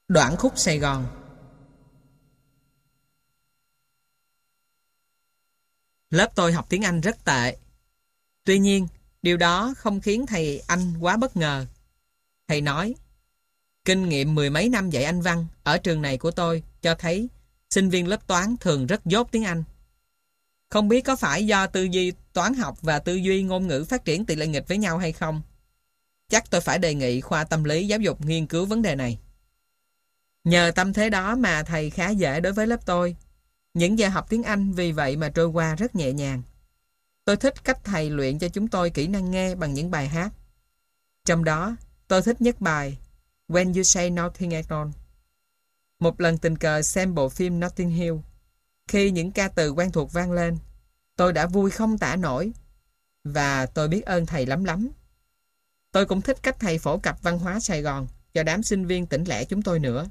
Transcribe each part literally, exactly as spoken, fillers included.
Đoạn khúc Sài Gòn. Lớp tôi học tiếng Anh rất tệ. Tuy nhiên, điều đó không khiến thầy Anh quá bất ngờ. Thầy nói, kinh nghiệm mười mấy năm dạy Anh văn ở trường này của tôi cho thấy sinh viên lớp toán thường rất dốt tiếng Anh. Không biết có phải do tư duy toán học và tư duy ngôn ngữ phát triển tỷ lệ nghịch với nhau hay không? Chắc tôi phải đề nghị khoa tâm lý giáo dục nghiên cứu vấn đề này. Nhờ tâm thế đó mà thầy khá dễ đối với lớp tôi. Những giờ học tiếng Anh vì vậy mà trôi qua rất nhẹ nhàng. Tôi thích cách thầy luyện cho chúng tôi kỹ năng nghe bằng những bài hát. Trong đó, tôi thích nhất bài When You Say Nothing at All. Một lần tình cờ xem bộ phim Notting Hill. Khi những ca từ quen thuộc vang lên, tôi đã vui không tả nổi. Và tôi biết ơn thầy lắm lắm. Tôi cũng thích cách thầy phổ cập văn hóa Sài Gòn cho đám sinh viên tỉnh lẻ chúng tôi nữa.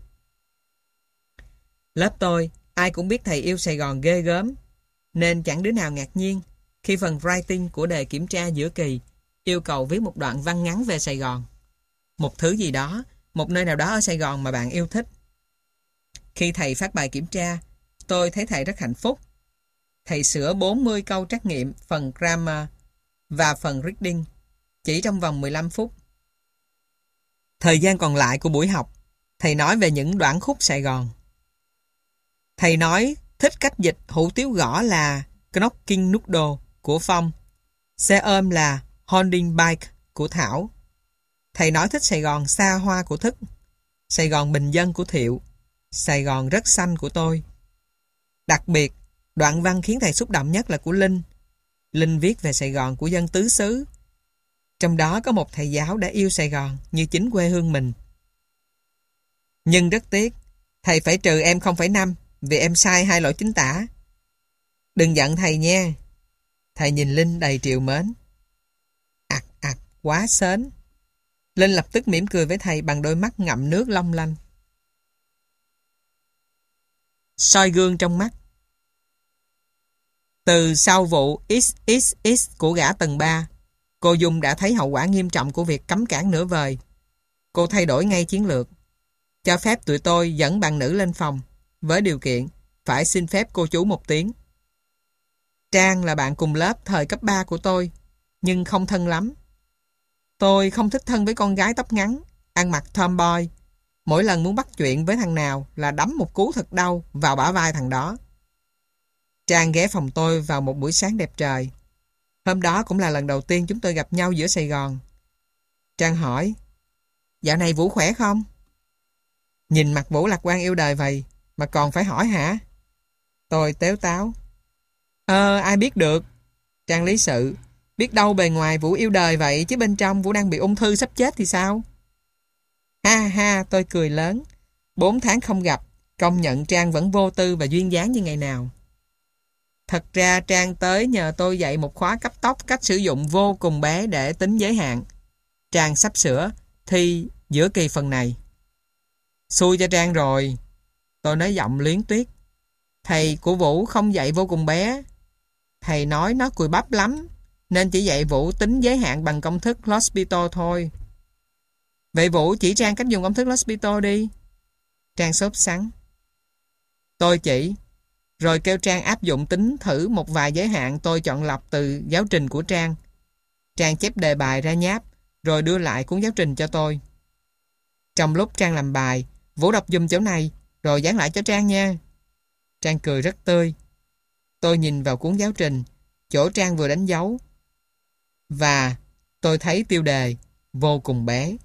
Lớp tôi, ai cũng biết thầy yêu Sài Gòn ghê gớm, nên chẳng đứa nào ngạc nhiên khi phần writing của đề kiểm tra giữa kỳ yêu cầu viết một đoạn văn ngắn về Sài Gòn. Một thứ gì đó, một nơi nào đó ở Sài Gòn mà bạn yêu thích. Khi thầy phát bài kiểm tra, tôi thấy thầy rất hạnh phúc. Thầy sửa bốn mươi câu trắc nghiệm phần grammar và phần reading chỉ trong vòng mười lăm phút. Thời gian còn lại của buổi học, thầy nói về những đoạn khúc Sài Gòn. Thầy nói thích cách dịch hủ tiếu gõ là Knocking Noodle của Phong, xe ôm là Holding Bike của Thảo. Thầy nói thích Sài Gòn xa hoa của Thức, Sài Gòn bình dân của Thiệu, Sài Gòn rất xanh của tôi. Đặc biệt, đoạn văn khiến thầy xúc động nhất là của Linh. Linh viết về Sài Gòn của dân tứ xứ. Trong đó có một thầy giáo đã yêu Sài Gòn như chính quê hương mình. Nhưng rất tiếc, thầy phải trừ em không phẩy năm vì em sai hai lỗi chính tả. Đừng giận thầy nha. Thầy nhìn Linh đầy trìu mến. Ặc ặc, quá sến. Linh lập tức mỉm cười với thầy bằng đôi mắt ngậm nước long lanh. Soi gương trong mắt. Từ sau vụ ích ích ích của gã tầng ba, cô Dung đã thấy hậu quả nghiêm trọng của việc cấm cản nửa vời. Cô thay đổi ngay chiến lược, cho phép tụi tôi dẫn bạn nữ lên phòng, với điều kiện phải xin phép cô chú một tiếng. Trang là bạn cùng lớp thời cấp ba của tôi, nhưng không thân lắm. Tôi không thích thân với con gái tóc ngắn, ăn mặc tomboy. Mỗi lần muốn bắt chuyện với thằng nào là đấm một cú thật đau vào bả vai thằng đó. Trang ghé phòng tôi vào một buổi sáng đẹp trời. Hôm đó cũng là lần đầu tiên chúng tôi gặp nhau giữa Sài Gòn. Trang hỏi, dạo này Vũ khỏe không? Nhìn mặt Vũ lạc quan yêu đời vậy mà còn phải hỏi hả? Tôi tếu táo. Ờ, ai biết được. Trang lý sự. Biết đâu bề ngoài Vũ yêu đời vậy chứ bên trong Vũ đang bị ung thư sắp chết thì sao? Ha ha, tôi cười lớn. Bốn tháng không gặp, công nhận Trang vẫn vô tư và duyên dáng như ngày nào. Thật ra Trang tới nhờ tôi dạy một khóa cấp tốc cách sử dụng vô cùng bé để tính giới hạn. Trang sắp sửa thi giữa kỳ phần này. Xui cho Trang rồi. Tôi nói giọng luyến tuyết. Thầy của Vũ không dạy vô cùng bé. Thầy nói nó cùi bắp lắm, nên chỉ dạy Vũ tính giới hạn bằng công thức L'Hospital thôi. Vậy Vũ chỉ Trang cách dùng công thức L'Hospital đi. Trang sốt sắng. Tôi chỉ, rồi kêu Trang áp dụng tính thử một vài giới hạn tôi chọn lọc từ giáo trình của Trang. Trang chép đề bài ra nháp, rồi đưa lại cuốn giáo trình cho tôi. Trong lúc Trang làm bài, Vũ đọc dùm chỗ này, rồi dán lại cho Trang nha. Trang cười rất tươi. Tôi nhìn vào cuốn giáo trình, chỗ Trang vừa đánh dấu, và tôi thấy tiêu đề vô cùng bé.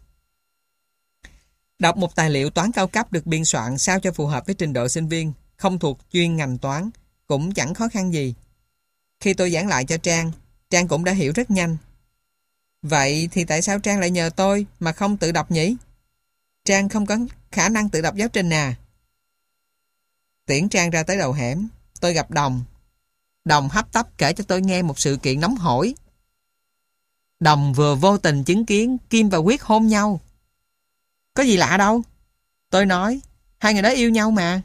Đọc một tài liệu toán cao cấp được biên soạn sao cho phù hợp với trình độ sinh viên không thuộc chuyên ngành toán cũng chẳng khó khăn gì. Khi tôi giảng lại cho Trang, Trang cũng đã hiểu rất nhanh. Vậy thì tại sao Trang lại nhờ tôi mà không tự đọc nhỉ? Trang không có khả năng tự đọc giáo trình à? Tiễn Trang ra tới đầu hẻm, tôi gặp Đồng. Đồng hấp tấp kể cho tôi nghe một sự kiện nóng hổi. Đồng vừa vô tình chứng kiến Kim và Quyết hôn nhau. Có gì lạ đâu. Tôi nói, hai người đó yêu nhau mà.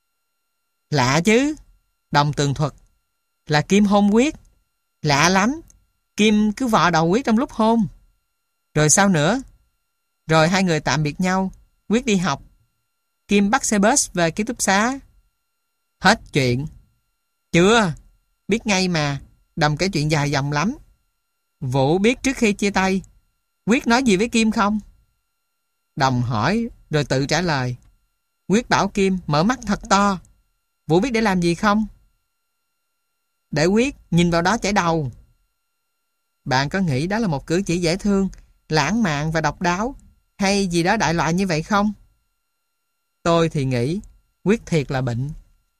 Lạ chứ. Đồng tường thuật. Là Kim hôn Quyết. Lạ lắm. Kim cứ vò đầu Quyết trong lúc hôn. Rồi sao nữa? Rồi hai người tạm biệt nhau. Quyết đi học. Kim bắt xe bus về ký túc xá. Hết chuyện. Chưa, biết ngay mà, Đầm kể chuyện dài dòng lắm. Vũ biết trước khi chia tay, Quyết nói gì với Kim không? Đồng hỏi rồi tự trả lời. Quyết bảo Kim mở mắt thật to. Vũ biết để làm gì không? Để Quyết nhìn vào đó chảy đầu. Bạn có nghĩ đó là một cử chỉ dễ thương, lãng mạn và độc đáo, hay gì đó đại loại như vậy không? Tôi thì nghĩ Quyết thiệt là bệnh.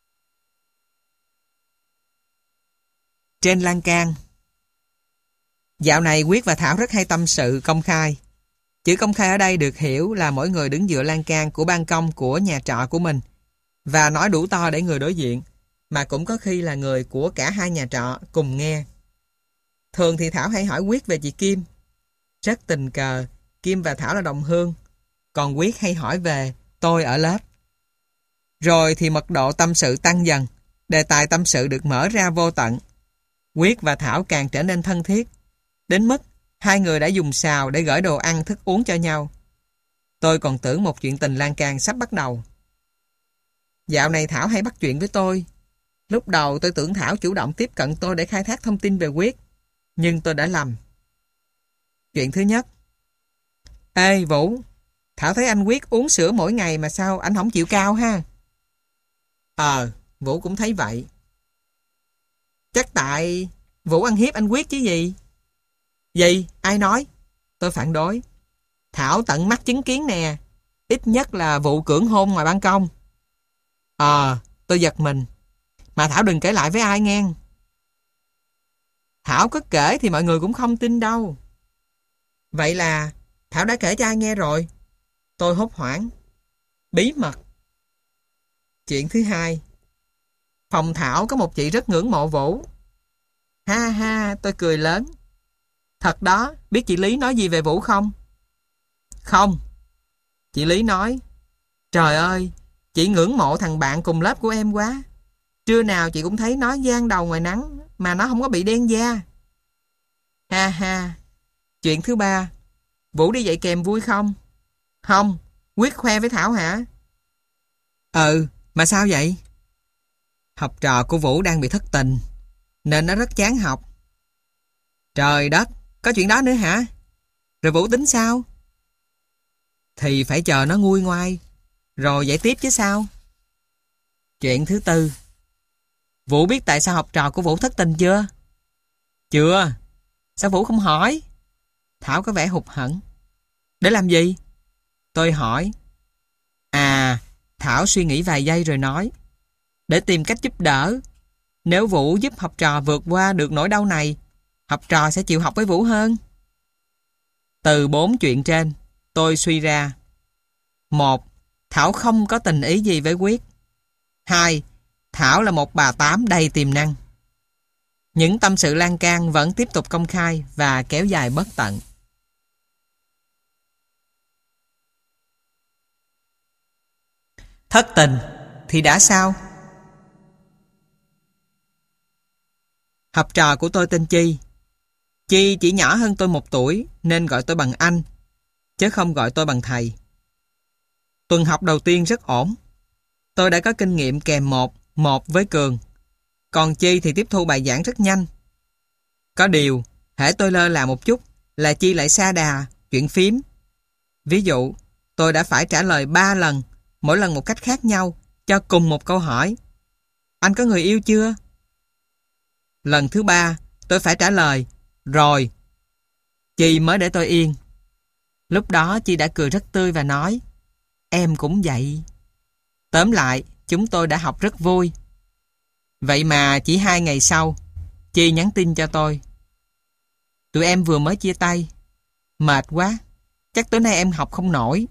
Trên lan can. Dạo này Quyết và Thảo rất hay tâm sự công khai. Chữ công khai ở đây được hiểu là mỗi người đứng dựa lan can của ban công của nhà trọ của mình và nói đủ to để người đối diện, mà cũng có khi là người của cả hai nhà trọ cùng nghe. Thường thì Thảo hay hỏi Quyết về chị Kim. Rất tình cờ, Kim và Thảo là đồng hương, còn Quyết hay hỏi về tôi ở lớp. Rồi thì mật độ tâm sự tăng dần, đề tài tâm sự được mở ra vô tận. Quyết và Thảo càng trở nên thân thiết, đến mức hai người đã dùng xào để gửi đồ ăn thức uống cho nhau. Tôi còn tưởng một chuyện tình lan can sắp bắt đầu. Dạo này Thảo hay bắt chuyện với tôi. Lúc đầu tôi tưởng Thảo chủ động tiếp cận tôi để khai thác thông tin về Quyết, nhưng tôi đã lầm. Chuyện thứ nhất. Ê Vũ, Thảo thấy anh Quyết uống sữa mỗi ngày mà sao anh không chịu cao ha? Ờ, Vũ cũng thấy vậy. Chắc tại Vũ ăn hiếp anh Quyết chứ gì? Gì? Ai nói? Tôi phản đối. Thảo tận mắt chứng kiến nè. Ít nhất là vụ cưỡng hôn ngoài ban công. Ờ, tôi giật mình. Mà Thảo đừng kể lại với ai nghe. Thảo có kể thì mọi người cũng không tin đâu. Vậy là Thảo đã kể cho ai nghe rồi? Tôi hốt hoảng. Bí mật. Chuyện thứ hai. Phòng Thảo có một chị rất ngưỡng mộ Vũ. Ha ha, tôi cười lớn. Thật đó, biết chị Lý nói gì về Vũ không? Không. Chị Lý nói, trời ơi, chị ngưỡng mộ thằng bạn cùng lớp của em quá. Trưa nào chị cũng thấy nó giang đầu ngoài nắng, mà nó không có bị đen da. Ha ha. Chuyện thứ ba. Vũ đi dạy kèm vui không? Không. Quyết khoe với Thảo hả? Ừ, mà sao vậy? Học trò của Vũ đang bị thất tình, nên nó rất chán học. Trời đất, có chuyện đó nữa hả? Rồi Vũ tính sao? Thì phải chờ nó nguôi ngoai, rồi dạy tiếp chứ sao? Chuyện thứ tư. Vũ biết tại sao học trò của Vũ thất tình chưa? Chưa. Sao Vũ không hỏi? Thảo có vẻ hụt hẫng. Để làm gì? Tôi hỏi. À, Thảo suy nghĩ vài giây rồi nói. Để tìm cách giúp đỡ. Nếu Vũ giúp học trò vượt qua được nỗi đau này, học trò sẽ chịu học với Vũ hơn. Từ bốn chuyện trên, tôi suy ra. Một, Thảo không có tình ý gì với Quyết. Hai, Thảo là một bà tám đầy tiềm năng. Những tâm sự lan can vẫn tiếp tục công khai và kéo dài bất tận. Thất tình thì đã sao? Học trò của tôi tên Chi. Chi chỉ nhỏ hơn tôi một tuổi nên gọi tôi bằng anh, chứ không gọi tôi bằng thầy. Tuần học đầu tiên rất ổn. Tôi đã có kinh nghiệm kèm một, một với Cường. Còn Chi thì tiếp thu bài giảng rất nhanh. Có điều, hễ tôi lơ là một chút là Chi lại sa đà, chuyện phím. Ví dụ, tôi đã phải trả lời ba lần, mỗi lần một cách khác nhau, cho cùng một câu hỏi. Anh có người yêu chưa? Lần thứ ba, tôi phải trả lời, rồi. Chi mới để tôi yên. Lúc đó Chi đã cười rất tươi và nói, em cũng vậy. Tóm lại, chúng tôi đã học rất vui. Vậy mà chỉ hai ngày sau, Chi nhắn tin cho tôi. Tụi em vừa mới chia tay. Mệt quá, chắc tối nay em học không nổi.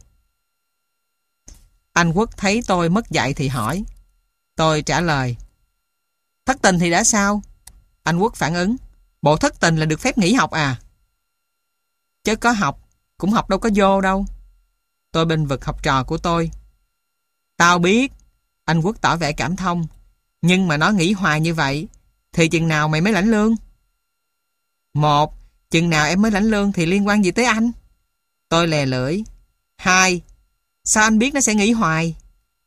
Anh Quốc thấy tôi mất dạy thì hỏi. Tôi trả lời. Thất tình thì đã sao? Anh Quốc phản ứng. Bộ thất tình là được phép nghỉ học à? Chứ có học, cũng học đâu có vô đâu. Tôi bênh vực học trò của tôi. Tao biết. Anh Quốc tỏ vẻ cảm thông. Nhưng mà nó nghỉ hoài như vậy thì chừng nào mày mới lãnh lương? Một, chừng nào em mới lãnh lương thì liên quan gì tới anh? Tôi lè lưỡi. Hai, sao anh biết nó sẽ nghỉ hoài?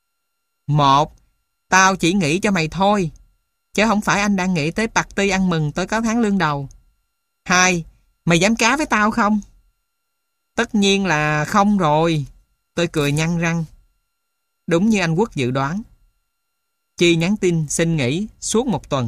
Một, tao chỉ nghĩ cho mày thôi, chứ không phải anh đang nghĩ tới party ăn mừng tôi có tháng lương đầu. Hai, mày dám cá với tao không? Tất nhiên là không rồi. Tôi cười nhăn răng. Đúng như anh Quốc dự đoán. Chi nhắn tin xin nghỉ suốt một tuần.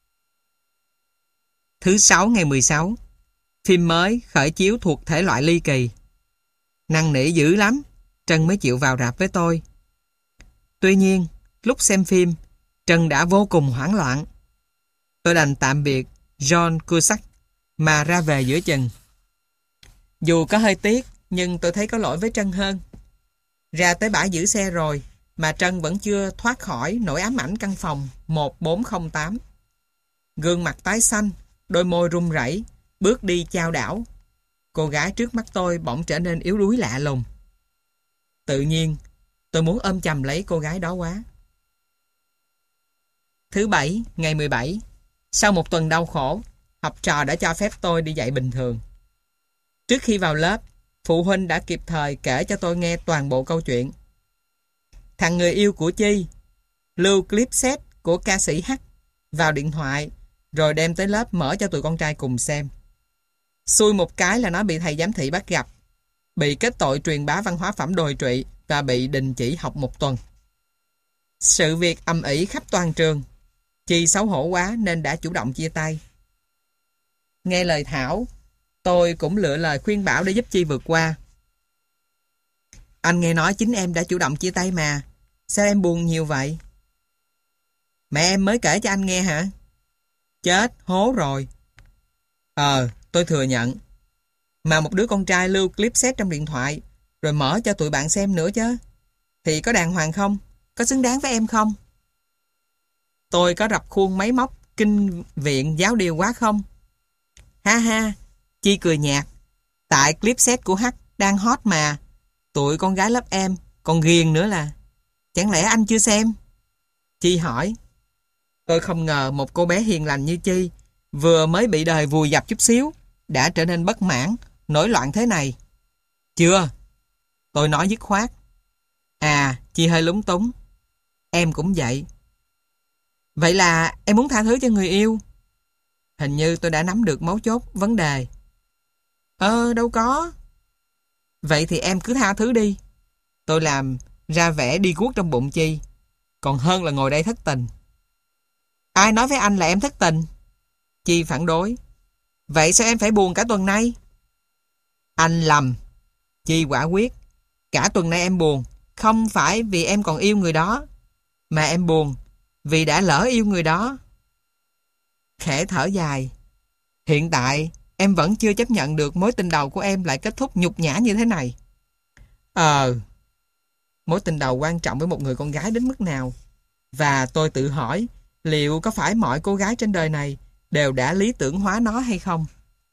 Thứ sáu ngày mười sáu, phim mới khởi chiếu thuộc thể loại ly kỳ. Năn nỉ dữ lắm, Trân mới chịu vào rạp với tôi. Tuy nhiên, lúc xem phim, Trân đã vô cùng hoảng loạn. Tôi đành tạm biệt John Cusack mà ra về giữa chừng. Dù có hơi tiếc, nhưng tôi thấy có lỗi với Trân hơn. Ra tới bãi giữ xe rồi, mà Trân vẫn chưa thoát khỏi nỗi ám ảnh căn phòng một bốn không tám. Gương mặt tái xanh, đôi môi run rẩy, bước đi chao đảo. Cô gái trước mắt tôi bỗng trở nên yếu đuối lạ lùng. Tự nhiên, tôi muốn ôm chầm lấy cô gái đó quá. Thứ bảy, ngày mười bảy, sau một tuần đau khổ, học trò đã cho phép tôi đi dạy bình thường. Trước khi vào lớp, phụ huynh đã kịp thời kể cho tôi nghe toàn bộ câu chuyện. Thằng người yêu của Chi lưu clip set của ca sĩ H vào điện thoại rồi đem tới lớp mở cho tụi con trai cùng xem. Xui một cái là nó bị thầy giám thị bắt gặp, bị kết tội truyền bá văn hóa phẩm đồi trụy và bị đình chỉ học một tuần. Sự việc ầm ĩ khắp toàn trường. Chi xấu hổ quá nên đã chủ động chia tay. Nghe lời Thảo, tôi cũng lựa lời khuyên bảo để giúp Chi vượt qua. Anh nghe nói chính em đã chủ động chia tay mà. Sao em buồn nhiều vậy? Mẹ em mới kể cho anh nghe hả? Chết, hố rồi. Ờ, tôi thừa nhận. Mà một đứa con trai lưu clip set trong điện thoại rồi mở cho tụi bạn xem nữa chứ. Thì có đàng hoàng không? Có xứng đáng với em không? Tôi có rập khuôn máy móc kinh viện giáo điều quá không? Ha ha, Chi cười nhạt. Tại clip set của H đang hot mà. Tụi con gái lớp em còn ghiền nữa là. Chẳng lẽ anh chưa xem? Chi hỏi. Tôi không ngờ một cô bé hiền lành như Chi vừa mới bị đời vùi dập chút xíu đã trở nên bất mãn, nổi loạn thế này. Chưa. Tôi nói dứt khoát. À, Chi hơi lúng túng. Em cũng vậy. Vậy là em muốn tha thứ cho người yêu? Hình như tôi đã nắm được mấu chốt vấn đề. Ờ, đâu có. Vậy thì em cứ tha thứ đi. Tôi làm ra vẻ đi guốc trong bụng Chi, còn hơn là ngồi đây thất tình. Ai nói với anh là em thất tình? Chi phản đối. Vậy sao em phải buồn cả tuần nay? Anh lầm. Chi quả quyết. Cả tuần nay em buồn không phải vì em còn yêu người đó, mà em buồn vì đã lỡ yêu người đó. Khẽ thở dài. Hiện tại em vẫn chưa chấp nhận được mối tình đầu của em lại kết thúc nhục nhã như thế này. Ờ, mối tình đầu quan trọng với một người con gái đến mức nào? Và tôi tự hỏi, liệu có phải mọi cô gái trên đời này đều đã lý tưởng hóa nó hay không?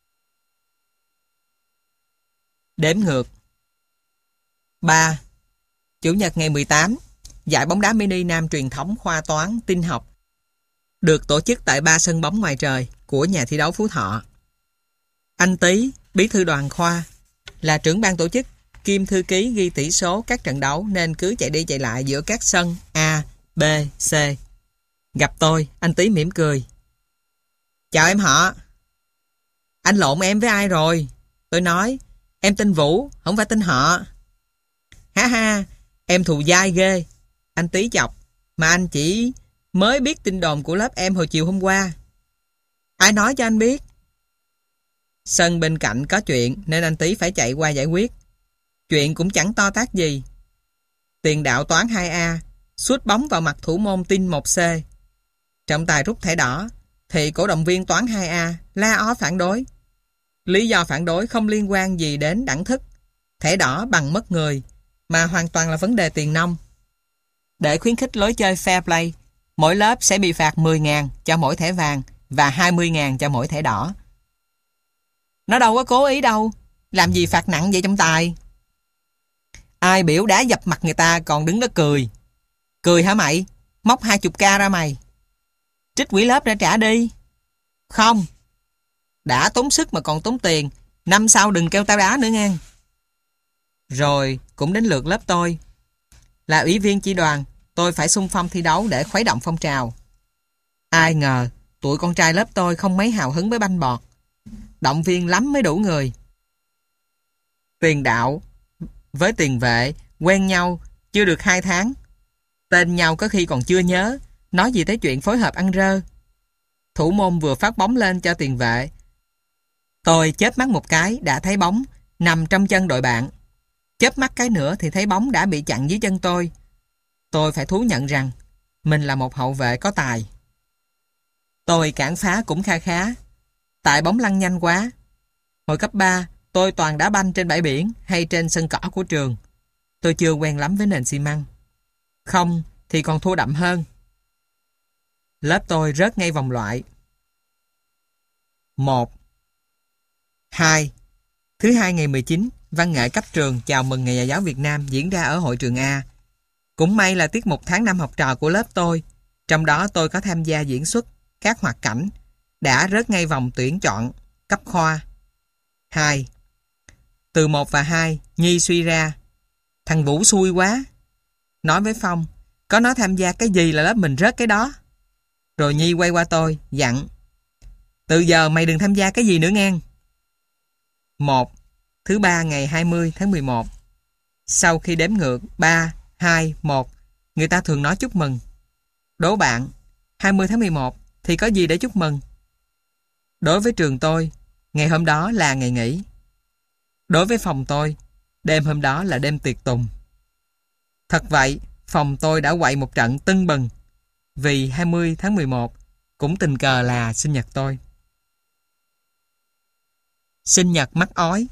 Đếm ngược. ba. Chủ nhật ngày mười tám, giải bóng đá mini nam truyền thống khoa toán tin học được tổ chức tại ba sân bóng ngoài trời của nhà thi đấu Phú Thọ. Anh Tý, bí thư đoàn khoa, là trưởng ban tổ chức kiêm thư ký ghi tỷ số các trận đấu nên cứ chạy đi chạy lại giữa các sân A, B, C. Gặp tôi, anh Tý mỉm cười. Chào em họ. Anh lộn em với ai rồi? Tôi nói, em tên Vũ, không phải tên họ. Ha ha, em thù dai ghê. Anh Tý chọc, mà anh chỉ mới biết tin đồn của lớp em hồi chiều hôm qua. Ai nói cho anh biết? Sân bên cạnh có chuyện nên anh Tý phải chạy qua giải quyết. Chuyện cũng chẳng to tát gì. Tiền đạo toán hai A sút bóng vào mặt thủ môn tin một C. Trọng tài rút thẻ đỏ thì cổ động viên toán hai A la ó phản đối. Lý do phản đối không liên quan gì đến đẳng thức, thẻ đỏ bằng mất người, mà hoàn toàn là vấn đề tiền nong. Để khuyến khích lối chơi fair play, mỗi lớp sẽ bị phạt mười ngàn cho mỗi thẻ vàng và hai mươi ngàn cho mỗi thẻ đỏ. Nó đâu có cố ý đâu. Làm gì phạt nặng vậy trọng tài? Ai biểu đá dập mặt người ta còn đứng đó cười. Cười hả mày? Móc hai chục k ra mày. Trích quỹ lớp ra trả đi. Không. Đã tốn sức mà còn tốn tiền. Năm sau đừng kêu tao đá nữa nghe. Rồi cũng đến lượt lớp tôi. Là ủy viên chi đoàn, tôi phải xung phong thi đấu để khuấy động phong trào. Ai ngờ, tụi con trai lớp tôi không mấy hào hứng với banh bọt. Động viên lắm mới đủ người. Tiền đạo với tiền vệ quen nhau chưa được hai tháng. Tên nhau có khi còn chưa nhớ, nói gì tới chuyện phối hợp ăn rơ. Thủ môn vừa phát bóng lên cho tiền vệ. Tôi chớp mắt một cái đã thấy bóng nằm trong chân đội bạn. Chớp mắt cái nữa thì thấy bóng đã bị chặn dưới chân tôi. Tôi phải thú nhận rằng mình là một hậu vệ có tài. Tôi cản phá cũng kha khá. Tại bóng lăn nhanh quá. Hồi cấp ba, tôi toàn đá banh trên bãi biển hay trên sân cỏ của trường. Tôi chưa quen lắm với nền xi măng. Không thì còn thua đậm hơn. Lớp tôi rớt ngay vòng loại. một. hai. Thứ hai ngày mười chín, văn nghệ cấp trường chào mừng Ngày Nhà giáo Việt Nam diễn ra ở hội trường A. Cũng may là tiết mục tháng năm học trò của lớp tôi, trong đó tôi có tham gia diễn xuất các hoạt cảnh, đã rớt ngay vòng tuyển chọn cấp khoa. hai. Từ một và hai, Nhi suy ra. Thằng Vũ xui quá. Nói với Phong, có nó tham gia cái gì là lớp mình rớt cái đó. Rồi Nhi quay qua tôi, dặn. Từ giờ mày đừng tham gia cái gì nữa nghe. một. Thứ ba ngày hai mươi tháng mười một. Sau khi đếm ngược ba, hai, một, người ta thường nói chúc mừng. Đố bạn, hai mươi tháng mười một thì có gì để chúc mừng? Đối với trường tôi, ngày hôm đó là ngày nghỉ. Đối với phòng tôi, đêm hôm đó là đêm tiệc tùng. Thật vậy, phòng tôi đã quậy một trận tưng bừng, vì hai mươi tháng mười một cũng tình cờ là sinh nhật tôi. Sinh nhật mắc ói.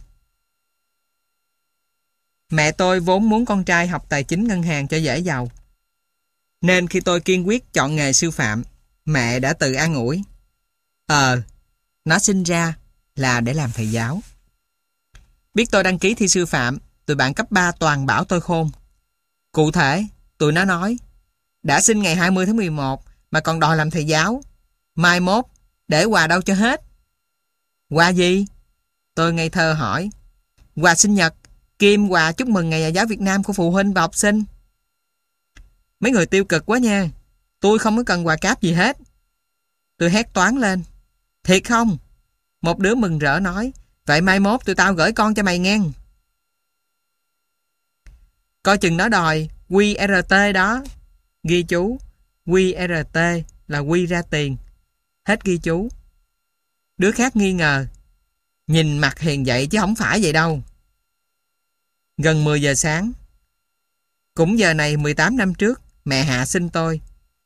Mẹ tôi vốn muốn con trai học tài chính ngân hàng cho dễ giàu. Nên khi tôi kiên quyết chọn nghề sư phạm, mẹ đã tự an ủi. Ờ, nó sinh ra là để làm thầy giáo. Biết tôi đăng ký thi sư phạm, tụi bạn cấp ba toàn bảo tôi khôn. Cụ thể, tụi nó nói, đã sinh ngày hai mươi tháng mười một mà còn đòi làm thầy giáo. Mai mốt, để quà đâu cho hết. Quà gì? Tôi ngây thơ hỏi. Quà sinh nhật, kim quà chúc mừng Ngày Nhà giáo Việt Nam của phụ huynh và học sinh. Mấy người tiêu cực quá nha. Tôi không có cần quà cáp gì hết. Tôi hét toáng lên. Thiệt không? Một đứa mừng rỡ nói. Vậy mai mốt tụi tao gửi con cho mày nghe. Coi chừng nó đòi quy rờ tê đó. Ghi chú. quy rờ tê là quy ra tiền. Hết ghi chú. Đứa khác nghi ngờ. Nhìn mặt hiền vậy chứ không phải vậy đâu. Gần mười giờ sáng. Cũng giờ này mười tám năm trước, mẹ Hạ sinh tôi.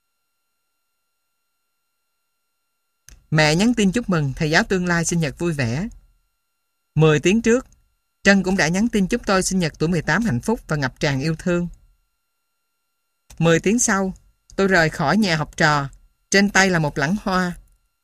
Mẹ nhắn tin chúc mừng thầy giáo tương lai sinh nhật vui vẻ. Mười tiếng trước, Trân cũng đã nhắn tin chúc tôi sinh nhật tuổi mười tám hạnh phúc và ngập tràn yêu thương. Mười tiếng sau, tôi rời khỏi nhà học trò, trên tay là một lẵng hoa.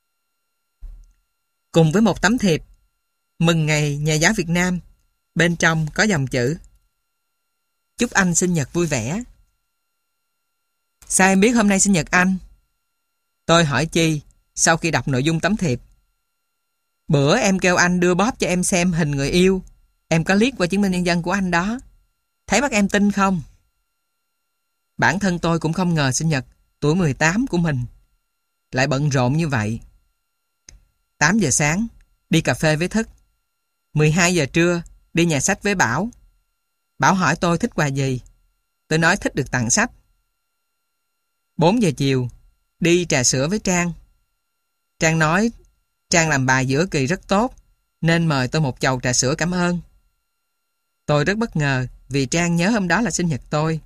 Cùng với một tấm thiệp, mừng Ngày Nhà giáo Việt Nam, bên trong có dòng chữ. Chúc anh sinh nhật vui vẻ. Sao em biết hôm nay sinh nhật anh? Tôi hỏi Chi, sau khi đọc nội dung tấm thiệp. Bữa em kêu anh đưa bóp cho em xem hình người yêu. Em có liếc qua chứng minh nhân dân của anh đó. Thấy bắt em tin không? Bản thân tôi cũng không ngờ sinh nhật tuổi mười tám của mình lại bận rộn như vậy. tám giờ sáng, đi cà phê với Thức. mười hai giờ trưa, đi nhà sách với Bảo. Bảo hỏi tôi thích quà gì. Tôi nói thích được tặng sách. bốn giờ chiều, đi trà sữa với Trang. Trang nói Trang làm bài giữa kỳ rất tốt, nên mời tôi một chầu trà sữa cảm ơn. Tôi rất bất ngờ vì Trang nhớ hôm đó là sinh nhật tôi.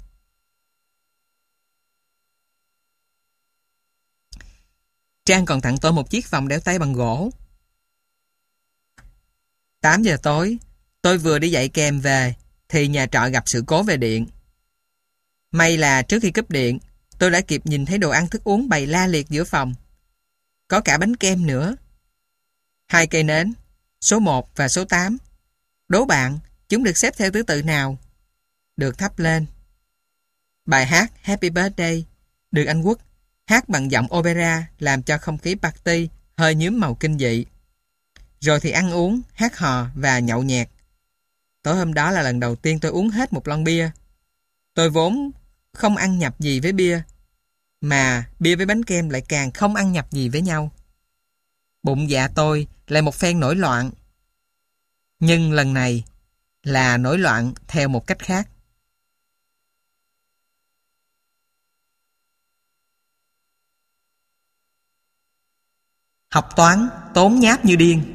Trang còn tặng tôi một chiếc vòng đeo tay bằng gỗ. tám giờ tối, tôi vừa đi dạy kèm về thì nhà trọ gặp sự cố về điện. May là trước khi cúp điện, tôi đã kịp nhìn thấy đồ ăn thức uống bày la liệt giữa phòng. Có cả bánh kem nữa. Hai cây nến, số một và số tám. Đố bạn, chúng được xếp theo thứ tự nào? Được thắp lên. Bài hát Happy Birthday được anh Quốc hát bằng giọng opera làm cho không khí party hơi nhuốm màu kinh dị. Rồi thì ăn uống, hát hò và nhậu nhẹt. Tối hôm đó là lần đầu tiên tôi uống hết một lon bia. Tôi vốn không ăn nhập gì với bia, mà bia với bánh kem lại càng không ăn nhập gì với nhau. Bụng dạ tôi lại một phen nổi loạn. Nhưng lần này là nổi loạn theo một cách khác. Học toán tốn nháp như điên.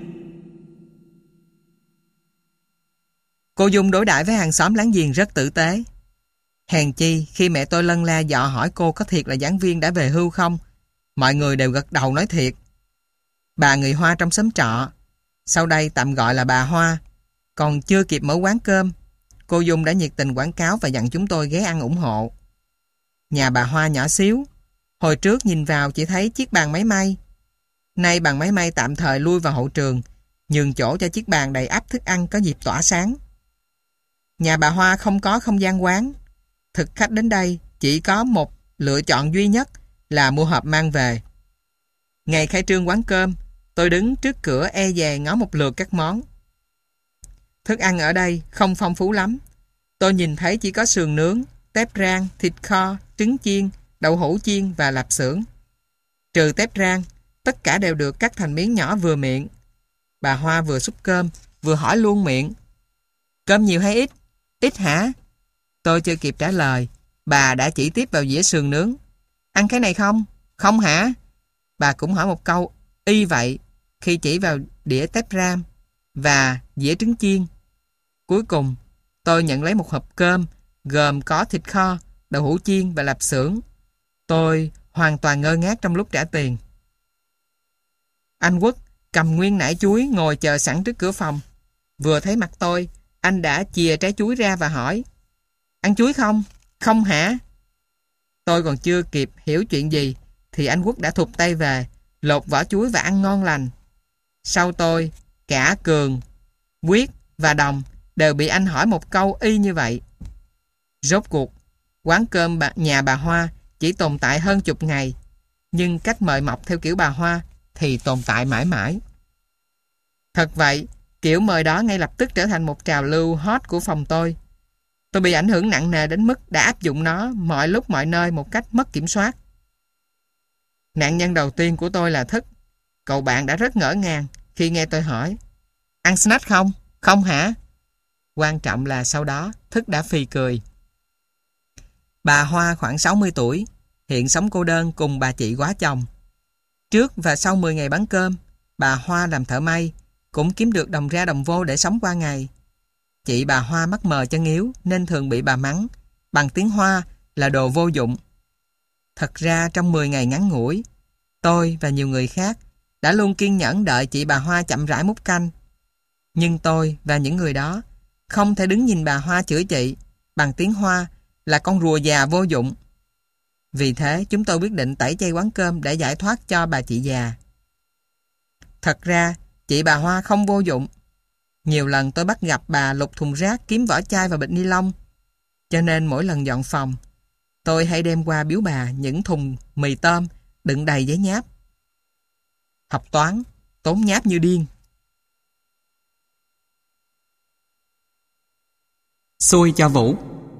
Cô Dung đối đãi với hàng xóm láng giềng rất tử tế. Hèn chi khi mẹ tôi lân la dọ hỏi cô có thiệt là giảng viên đã về hưu không, mọi người đều gật đầu nói thiệt. Bà người Hoa trong xóm trọ, sau đây tạm gọi là bà Hoa, còn chưa kịp mở quán cơm, cô Dung đã nhiệt tình quảng cáo và dặn chúng tôi ghé ăn ủng hộ. Nhà bà Hoa nhỏ xíu, hồi trước nhìn vào chỉ thấy chiếc bàn máy may. Nay bàn máy may tạm thời lui vào hậu trường, nhường chỗ cho chiếc bàn đầy ắp thức ăn có dịp tỏa sáng. Nhà bà Hoa không có không gian quán. Thực khách đến đây chỉ có một lựa chọn duy nhất là mua hộp mang về. Ngày khai trương quán cơm, tôi đứng trước cửa e dè ngó một lượt các món. Thức ăn ở đây không phong phú lắm. Tôi nhìn thấy chỉ có sườn nướng, tép rang, thịt kho, trứng chiên, đậu hũ chiên và lạp xưởng. Trừ tép rang, tất cả đều được cắt thành miếng nhỏ vừa miệng. Bà Hoa vừa xúc cơm, vừa hỏi luôn miệng. Cơm nhiều hay ít? Ít hả? Tôi chưa kịp trả lời, bà đã chỉ tiếp vào dĩa sườn nướng. Ăn cái này không? Không hả? Bà cũng hỏi một câu y vậy khi chỉ vào đĩa tép ram và dĩa trứng chiên. Cuối cùng, tôi nhận lấy một hộp cơm gồm có thịt kho, đậu hũ chiên và lạp xưởng. Tôi hoàn toàn ngơ ngác trong lúc trả tiền. Anh Quốc cầm nguyên nải chuối ngồi chờ sẵn trước cửa phòng. Vừa thấy mặt tôi, anh đã chìa trái chuối ra và hỏi: Ăn chuối không? Không hả? Tôi còn chưa kịp hiểu chuyện gì thì anh Quốc đã thụt tay về, lột vỏ chuối và ăn ngon lành. Sau tôi, cả Cường, Quyết và Đồng đều bị anh hỏi một câu y như vậy. Rốt cuộc, quán cơm bà, nhà bà Hoa chỉ tồn tại hơn chục ngày, nhưng cách mời mọc theo kiểu bà Hoa thì tồn tại mãi mãi. Thật vậy, kiểu mời đó ngay lập tức trở thành một trào lưu hot của phòng tôi. Tôi bị ảnh hưởng nặng nề đến mức đã áp dụng nó mọi lúc mọi nơi một cách mất kiểm soát. Nạn nhân đầu tiên của tôi là Thức. Cậu bạn đã rất ngỡ ngàng khi nghe tôi hỏi: Ăn snack không? Không hả? Quan trọng là sau đó Thức đã phì cười. Bà Hoa khoảng sáu mươi tuổi, hiện sống cô đơn cùng bà chị quá chồng. Trước và sau mười ngày bán cơm, bà Hoa làm thợ may, cũng kiếm được đồng ra đồng vô để sống qua ngày. Chị bà Hoa mắt mờ chân yếu nên thường bị bà mắng bằng tiếng Hoa là đồ vô dụng. Thật ra trong mười ngày ngắn ngủi, tôi và nhiều người khác đã luôn kiên nhẫn đợi chị bà Hoa chậm rãi múc canh. Nhưng tôi và những người đó không thể đứng nhìn bà Hoa chửi chị bằng tiếng Hoa là con rùa già vô dụng. Vì thế chúng tôi quyết định tẩy chay quán cơm để giải thoát cho bà chị già. Thật ra chị bà Hoa không vô dụng. Nhiều lần tôi bắt gặp bà lục thùng rác kiếm vỏ chai và bịch ni lông. Cho nên mỗi lần dọn phòng, tôi hay đem qua biếu bà những thùng mì tôm đựng đầy giấy nháp. Học toán tốn nháp như điên. Xui cho Vũ.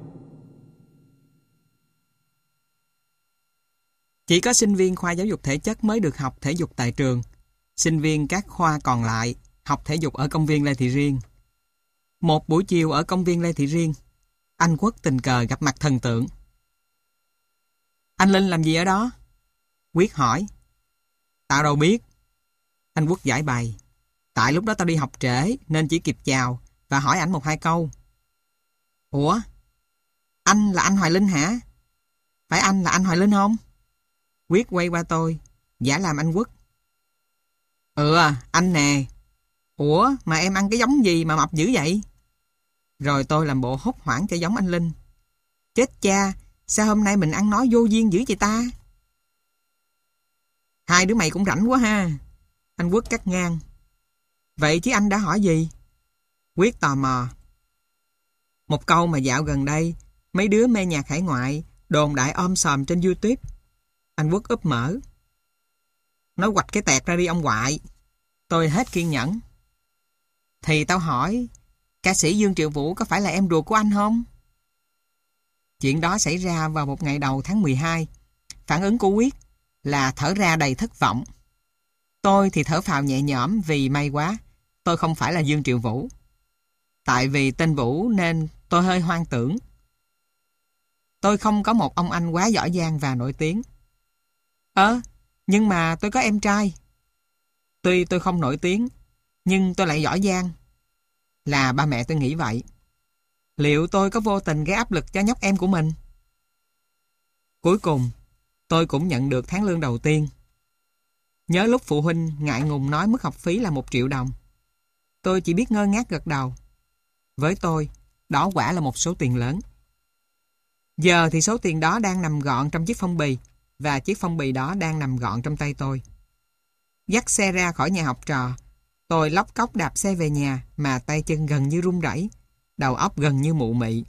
Chỉ có sinh viên khoa giáo dục thể chất mới được học thể dục tại trường. Sinh viên các khoa còn lại học thể dục ở công viên Lê Thị Riêng. Một buổi chiều ở công viên Lê Thị Riêng, anh Quốc tình cờ gặp mặt thần tượng. Anh Linh làm gì ở đó? Quyết hỏi. Tao đâu biết. Anh Quốc giải bày. Tại lúc đó tao đi học trễ nên chỉ kịp chào và hỏi ảnh một hai câu. Ủa? Anh là anh Hoài Linh hả? Phải anh là anh Hoài Linh không? Quyết quay qua tôi, giả làm anh Quốc. Ừ à, anh nè. Ủa mà em ăn cái giống gì mà mập dữ vậy? Rồi tôi làm bộ hốt hoảng cho giống anh Linh. Chết cha, sao hôm nay mình ăn nói vô duyên dữ vậy ta? Hai đứa mày cũng rảnh quá ha. Anh Quốc cắt ngang. Vậy chứ anh đã hỏi gì? Quyết tò mò. Một câu mà dạo gần đây mấy đứa mê nhạc hải ngoại đồn đại om sòm trên YouTube. Anh Quốc úp mở. Nói quạch cái tẹt ra đi ông ngoại. Tôi hết kiên nhẫn. Thì tao hỏi, ca sĩ Dương Triệu Vũ có phải là em ruột của anh không? Chuyện đó xảy ra vào một ngày đầu tháng mười hai. Phản ứng của Quyết là thở ra đầy thất vọng. Tôi thì thở phào nhẹ nhõm vì may quá, tôi không phải là Dương Triệu Vũ. Tại vì tên Vũ nên tôi hơi hoang tưởng. Tôi không có một ông anh quá giỏi giang và nổi tiếng. Ờ, nhưng mà tôi có em trai. Tuy tôi không nổi tiếng, nhưng tôi lại giỏi giang. Là ba mẹ tôi nghĩ vậy. Liệu tôi có vô tình gây áp lực cho nhóc em của mình? Cuối cùng, tôi cũng nhận được tháng lương đầu tiên. Nhớ lúc phụ huynh ngại ngùng nói mức học phí là một triệu đồng. Tôi chỉ biết ngơ ngác gật đầu. Với tôi, đó quả là một số tiền lớn. Giờ thì số tiền đó đang nằm gọn trong chiếc phong bì, và chiếc phong bì đó đang nằm gọn trong tay tôi. Dắt xe ra khỏi nhà học trò, tôi lóc cóc đạp xe về nhà mà tay chân gần như run rẩy, đầu óc gần như mụ mị.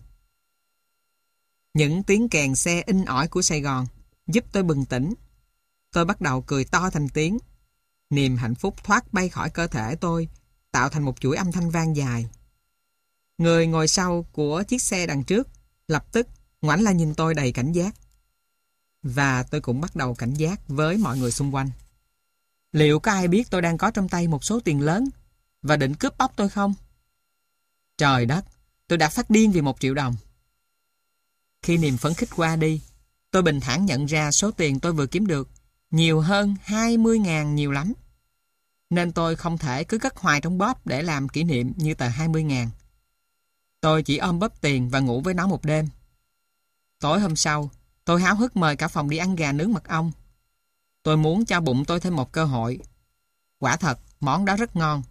Những tiếng kèn xe inh ỏi của Sài Gòn giúp tôi bừng tỉnh. Tôi bắt đầu cười to thành tiếng. Niềm hạnh phúc thoát bay khỏi cơ thể tôi, tạo thành một chuỗi âm thanh vang dài. Người ngồi sau của chiếc xe đằng trước lập tức ngoảnh lại nhìn tôi đầy cảnh giác. Và tôi cũng bắt đầu cảnh giác với mọi người xung quanh. Liệu có ai biết tôi đang có trong tay một số tiền lớn và định cướp bóc tôi không? Trời đất, tôi đã phát điên vì một triệu đồng. Khi niềm phấn khích qua đi, tôi bình thản nhận ra số tiền tôi vừa kiếm được nhiều hơn hai mươi ngàn nhiều lắm. Nên tôi không thể cứ cất hoài trong bóp để làm kỷ niệm như tờ hai mươi ngàn. Tôi chỉ ôm bóp tiền và ngủ với nó một đêm. Tối hôm sau, tôi háo hức mời cả phòng đi ăn gà nướng mật ong. Tôi muốn cho bụng tôi thêm một cơ hội. Quả thật, món đó rất ngon.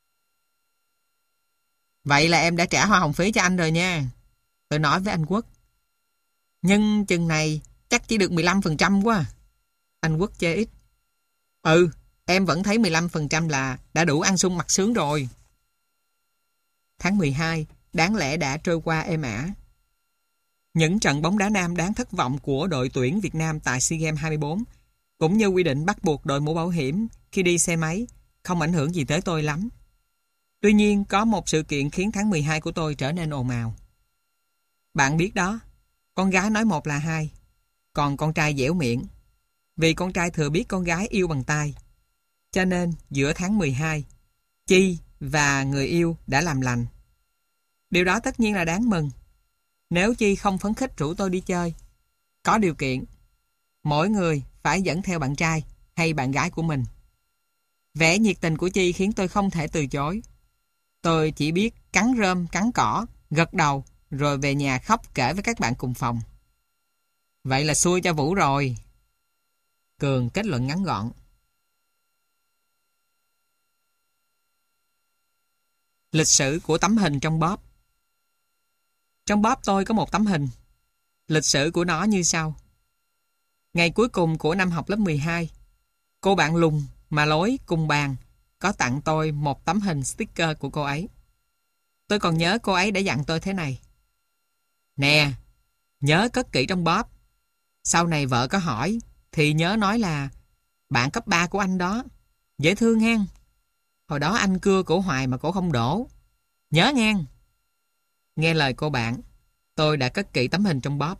Vậy là em đã trả hoa hồng phí cho anh rồi nha. Tôi nói với anh Quốc. Nhưng chừng này chắc chỉ được mười lăm phần trăm quá. Anh Quốc chê ít. Ừ, em vẫn thấy mười lăm phần trăm là đã đủ ăn sung mặc sướng rồi. Tháng mười hai, đáng lẽ đã trôi qua êm ả. Những trận bóng đá nam đáng thất vọng của đội tuyển Việt Nam tại SEA Games hai mươi bốn, cũng như quy định bắt buộc đội mũ bảo hiểm khi đi xe máy, không ảnh hưởng gì tới tôi lắm. Tuy nhiên, có một sự kiện khiến tháng mười hai của tôi trở nên ồn ào. Bạn biết đó, con gái nói một là hai, còn con trai dẻo miệng. Vì con trai thừa biết con gái yêu bằng tai. Cho nên, giữa tháng mười hai, Chi và người yêu đã làm lành. Điều đó tất nhiên là đáng mừng. Nếu Chi không phấn khích rủ tôi đi chơi, có điều kiện, mỗi người phải dẫn theo bạn trai hay bạn gái của mình. Vẻ nhiệt tình của Chi khiến tôi không thể từ chối. Tôi chỉ biết cắn rơm, cắn cỏ, gật đầu, rồi về nhà khóc kể với các bạn cùng phòng. Vậy là xui cho Vũ rồi. Cường kết luận ngắn gọn. Lịch sử của tấm hình trong bóp. Trong bóp tôi có một tấm hình. Lịch sử của nó như sau. Ngày cuối cùng của năm học lớp mười hai, cô bạn lùn mà lối cùng bàn có tặng tôi một tấm hình sticker của cô ấy. Tôi còn nhớ cô ấy đã dặn tôi thế này. Nè, nhớ cất kỹ trong bóp. Sau này vợ có hỏi thì nhớ nói là bạn cấp ba của anh đó. Dễ thương hen. Hồi đó anh cưa cổ hoài mà cổ không đổ. Nhớ ngang. Nghe lời cô bạn, tôi đã cất kỹ tấm hình trong bóp.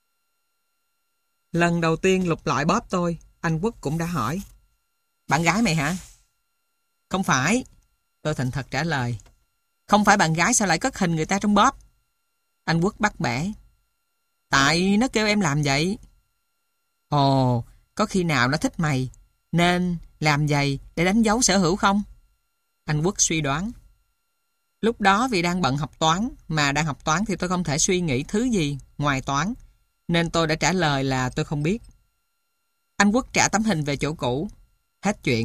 Lần đầu tiên lục lọi bóp tôi, anh Quốc cũng đã hỏi. Bạn gái mày hả? Không phải. Tôi thành thật trả lời. Không phải bạn gái sao lại cất hình người ta trong bóp? Anh Quốc bắt bẻ. Tại nó kêu em làm vậy. Ồ, có khi nào nó thích mày nên làm vậy để đánh dấu sở hữu không? Anh Quốc suy đoán. Lúc đó vì đang bận học toán, mà đang học toán thì tôi không thể suy nghĩ thứ gì ngoài toán, nên tôi đã trả lời là tôi không biết. Anh Quốc trả tấm hình về chỗ cũ. Hết chuyện.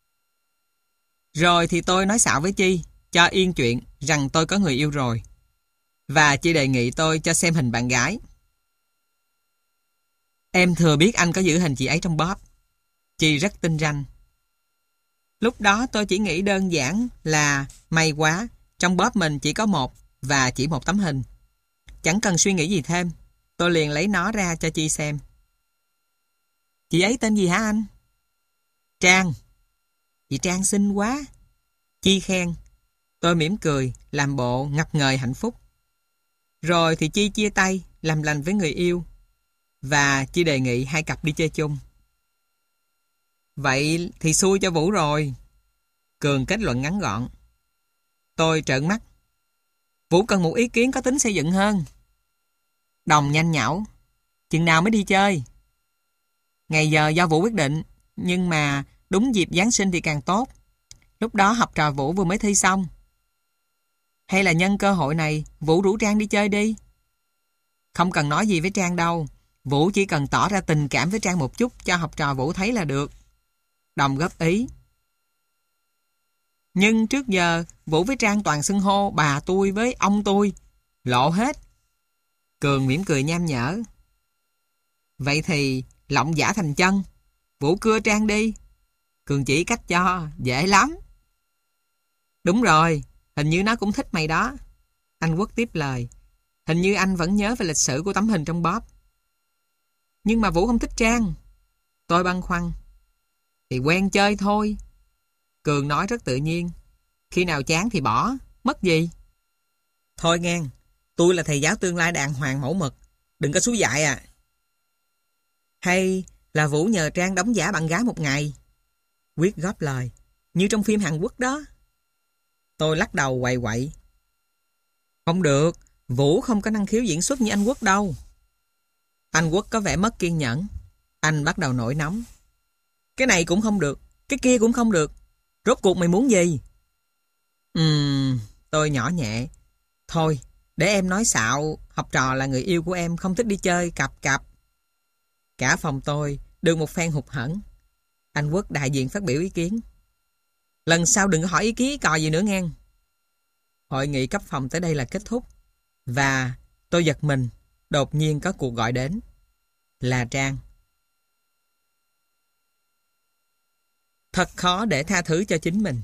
Rồi thì tôi nói xạo với Chi, cho yên chuyện rằng tôi có người yêu rồi. Và Chi đề nghị tôi cho xem hình bạn gái. Em thừa biết anh có giữ hình chị ấy trong bóp. Chi rất tinh ranh. Lúc đó tôi chỉ nghĩ đơn giản là may quá, trong bóp mình chỉ có một và chỉ một tấm hình. Chẳng cần suy nghĩ gì thêm, tôi liền lấy nó ra cho Chi xem. Chị ấy tên gì hả anh? Trang. Chị Trang xinh quá. Chi khen. Tôi mỉm cười, làm bộ ngập ngời hạnh phúc. Rồi thì Chi chia tay làm lành với người yêu. Và Chi đề nghị hai cặp đi chơi chung. Vậy thì xui cho Vũ rồi. Cường kết luận ngắn gọn. Tôi trợn mắt. Vũ cần một ý kiến có tính xây dựng hơn. Đồng nhanh nhảu. Chừng nào mới đi chơi? Ngày giờ do Vũ quyết định, nhưng mà đúng dịp Giáng sinh thì càng tốt. Lúc đó học trò Vũ vừa mới thi xong. Hay là nhân cơ hội này Vũ rủ Trang đi chơi đi? Không cần nói gì với Trang đâu. Vũ chỉ cần tỏ ra tình cảm với Trang một chút cho học trò Vũ thấy là được. Đồng góp ý. Nhưng trước giờ Vũ với Trang toàn xưng hô bà tôi với ông tôi. Lộ hết. Cường mỉm cười nham nhở. Vậy thì lộng giả thành chân. Vũ cưa Trang đi. Cường chỉ cách cho. Dễ lắm. Đúng rồi. Hình như nó cũng thích mày đó. Anh Quốc tiếp lời. Hình như anh vẫn nhớ về lịch sử của tấm hình trong bóp. Nhưng mà Vũ không thích Trang. Tôi băn khoăn. Thì quen chơi thôi. Cường nói rất tự nhiên. Khi nào chán thì bỏ. Mất gì? Thôi ngang. Tôi là thầy giáo tương lai đàng hoàng mẫu mực. Đừng có xúi dại à. Hay là Vũ nhờ Trang đóng giả bạn gái một ngày? Quyết góp lời. Như trong phim Hàn Quốc đó. Tôi lắc đầu quậy quậy. Không được. Vũ không có năng khiếu diễn xuất như anh Quốc đâu. Anh Quốc có vẻ mất kiên nhẫn. Anh bắt đầu nổi nóng. Cái này cũng không được. Cái kia cũng không được. Rốt cuộc mày muốn gì? Ừm, tôi nhỏ nhẹ. Thôi, để em nói xạo. Học trò là người yêu của em không thích đi chơi cặp cặp. Cả phòng tôi được một phen hụt hẫng. Anh Quốc đại diện phát biểu ý kiến. Lần sau đừng có hỏi ý kiến ý cò gì nữa nghe. Hội nghị cấp phòng tới đây là kết thúc. Và tôi giật mình. Đột nhiên có cuộc gọi đến. Là Trang. Thật khó để tha thứ cho chính mình.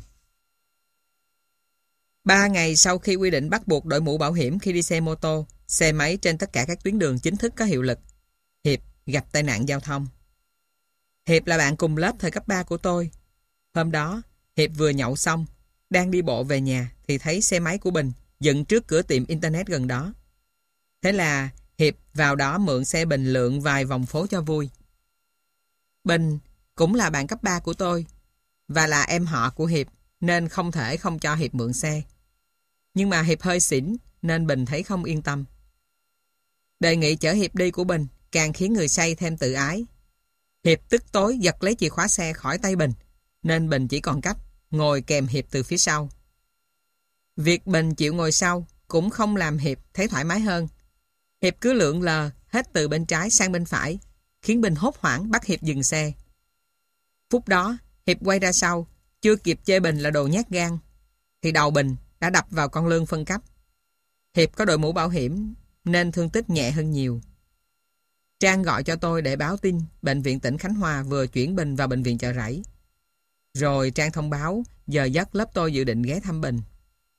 Ba ngày sau khi quy định bắt buộc đội mũ bảo hiểm khi đi xe mô tô, xe máy trên tất cả các tuyến đường chính thức có hiệu lực, Hiệp gặp tai nạn giao thông. Hiệp là bạn cùng lớp thời cấp ba của tôi. Hôm đó, Hiệp vừa nhậu xong, đang đi bộ về nhà thì thấy xe máy của Bình dựng trước cửa tiệm internet gần đó. Thế là Hiệp vào đó mượn xe Bình lượn vài vòng phố cho vui. Bình cũng là bạn cấp ba của tôi và là em họ của Hiệp nên không thể không cho Hiệp mượn xe. Nhưng mà Hiệp hơi xỉn nên Bình thấy không yên tâm. Đề nghị chở Hiệp đi của Bình càng khiến người say thêm tự ái. Hiệp tức tối giật lấy chìa khóa xe khỏi tay Bình nên Bình chỉ còn cách ngồi kèm Hiệp từ phía sau. Việc Bình chịu ngồi sau cũng không làm Hiệp thấy thoải mái hơn. Hiệp cứ lượn lờ hết từ bên trái sang bên phải, khiến Bình hốt hoảng bắt Hiệp dừng xe. Phút đó, Hiệp quay ra sau, chưa kịp chê Bình là đồ nhát gan, thì đầu Bình đã đập vào con lương phân cấp. Hiệp có đội mũ bảo hiểm nên thương tích nhẹ hơn nhiều. Trang gọi cho tôi để báo tin Bệnh viện tỉnh Khánh Hòa vừa chuyển Bình vào bệnh viện Chợ Rẫy. Rồi Trang thông báo giờ giấc lớp tôi dự định ghé thăm Bình.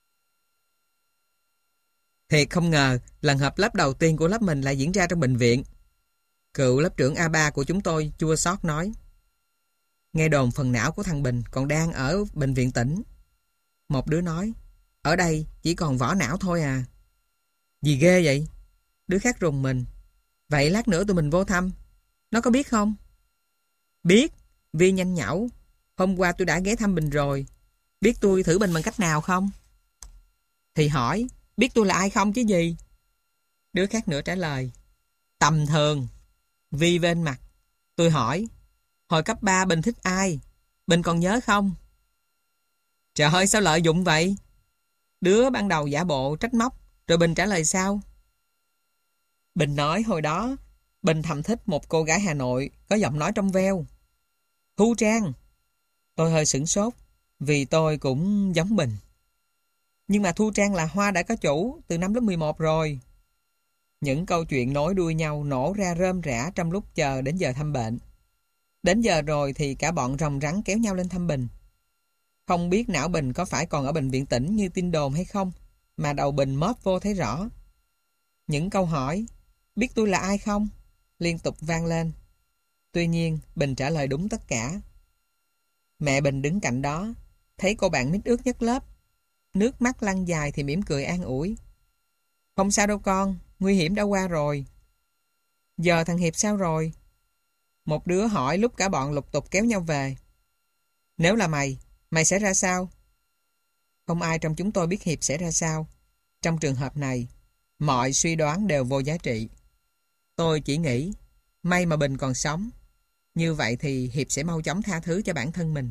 Thiệt không ngờ lần họp lớp đầu tiên của lớp mình lại diễn ra trong bệnh viện. Cựu lớp trưởng a ba của chúng tôi chua xót nói. Nghe đồn phần não của thằng Bình còn đang ở bệnh viện tỉnh. Một đứa nói, ở đây chỉ còn vỏ não thôi à. Gì ghê vậy? Đứa khác rùng mình. Vậy lát nữa tụi mình vô thăm. Nó có biết không? Biết. Vi nhanh nhảu. Hôm qua tôi đã ghé thăm Bình rồi. Biết tôi thử Bình bằng cách nào không? Thì hỏi, biết tôi là ai không chứ gì? Đứa khác nữa trả lời, tầm thường. Vi bên mặt. Tôi hỏi, hồi cấp ba Bình thích ai? Bình còn nhớ không? Trời ơi sao lợi dụng vậy? Đứa ban đầu giả bộ trách móc, rồi Bình trả lời sao? Bình nói hồi đó Bình thầm thích một cô gái Hà Nội có giọng nói trong veo. Thu Trang. Tôi hơi sửng sốt vì tôi cũng giống Bình. Nhưng mà Thu Trang là hoa đã có chủ từ năm lớp mười một rồi. Những câu chuyện nối đuôi nhau nổ ra rơm rã trong lúc chờ đến giờ thăm bệnh. Đến giờ rồi thì cả bọn rồng rắn kéo nhau lên thăm Bình. Không biết não Bình có phải còn ở bệnh viện tỉnh như tin đồn hay không, mà đầu Bình móp vô thấy rõ. Những câu hỏi, biết tôi là ai không? Liên tục vang lên. Tuy nhiên, Bình trả lời đúng tất cả. Mẹ Bình đứng cạnh đó, thấy cô bạn mít ướt nhất lớp. Nước mắt lăn dài thì mỉm cười an ủi. Không sao đâu con, nguy hiểm đã qua rồi. Giờ thằng Hiệp sao rồi? Một đứa hỏi lúc cả bọn lục tục kéo nhau về. Nếu là mày, mày sẽ ra sao? Không ai trong chúng tôi biết Hiệp sẽ ra sao. Trong trường hợp này, mọi suy đoán đều vô giá trị. Tôi chỉ nghĩ, may mà Bình còn sống. Như vậy thì Hiệp sẽ mau chóng tha thứ cho bản thân mình.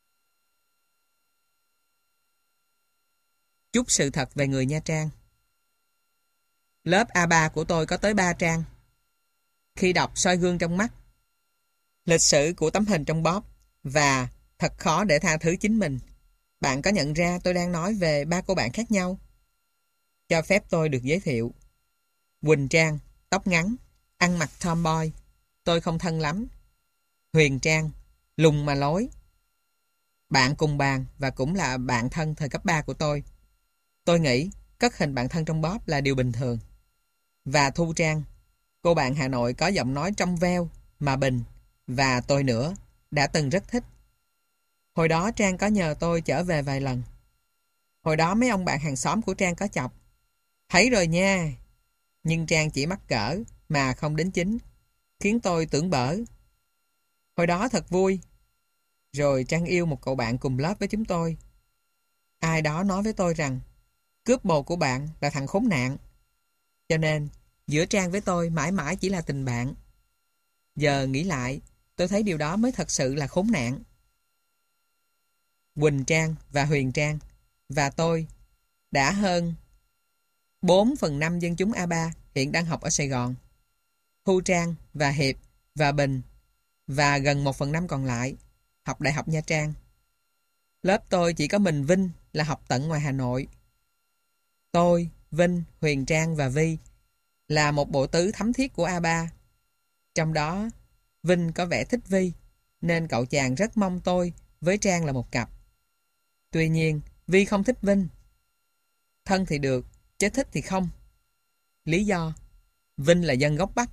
Chút sự thật về người Nha Trang. Lớp a ba của tôi có tới ba trang. Khi đọc soi gương trong mắt, lịch sử của tấm hình trong bóp và thật khó để tha thứ chính mình. Bạn có nhận ra tôi đang nói về ba cô bạn khác nhau? Cho phép tôi được giới thiệu. Quỳnh Trang, tóc ngắn, ăn mặc tomboy, tôi không thân lắm. Huyền Trang, lùng mà lối. Bạn cùng bàn và cũng là bạn thân thời cấp ba của tôi. Tôi nghĩ cất hình bạn thân trong bóp là điều bình thường. Và Thu Trang, cô bạn Hà Nội có giọng nói trong veo mà Bình và tôi nữa đã từng rất thích. Hồi đó Trang có nhờ tôi trở về vài lần. Hồi đó mấy ông bạn hàng xóm của Trang có chọc. Thấy rồi nha. Nhưng Trang chỉ mắc cỡ mà không đến chính, khiến tôi tưởng bở. Hồi đó thật vui. Rồi Trang yêu một cậu bạn cùng lớp với chúng tôi. Ai đó nói với tôi rằng cướp bồ của bạn là thằng khốn nạn. Cho nên giữa Trang với tôi mãi mãi chỉ là tình bạn. Giờ nghĩ lại, tôi thấy điều đó mới thật sự là khốn nạn. Quỳnh Trang và Huyền Trang và tôi đã hơn bốn phần năm dân chúng a ba hiện đang học ở Sài Gòn. Thu Trang và Hiệp và Bình và gần một phần năm còn lại học Đại học Nha Trang. Lớp tôi chỉ có mình Vinh là học tận ngoài Hà Nội. Tôi, Vinh, Huyền Trang và Vi là một bộ tứ thấm thiết của a ba. Trong đó, Vinh có vẻ thích Vi, nên cậu chàng rất mong tôi với Trang là một cặp. Tuy nhiên, Vi không thích Vinh. Thân thì được, chứ thích thì không. Lý do, Vinh là dân gốc Bắc.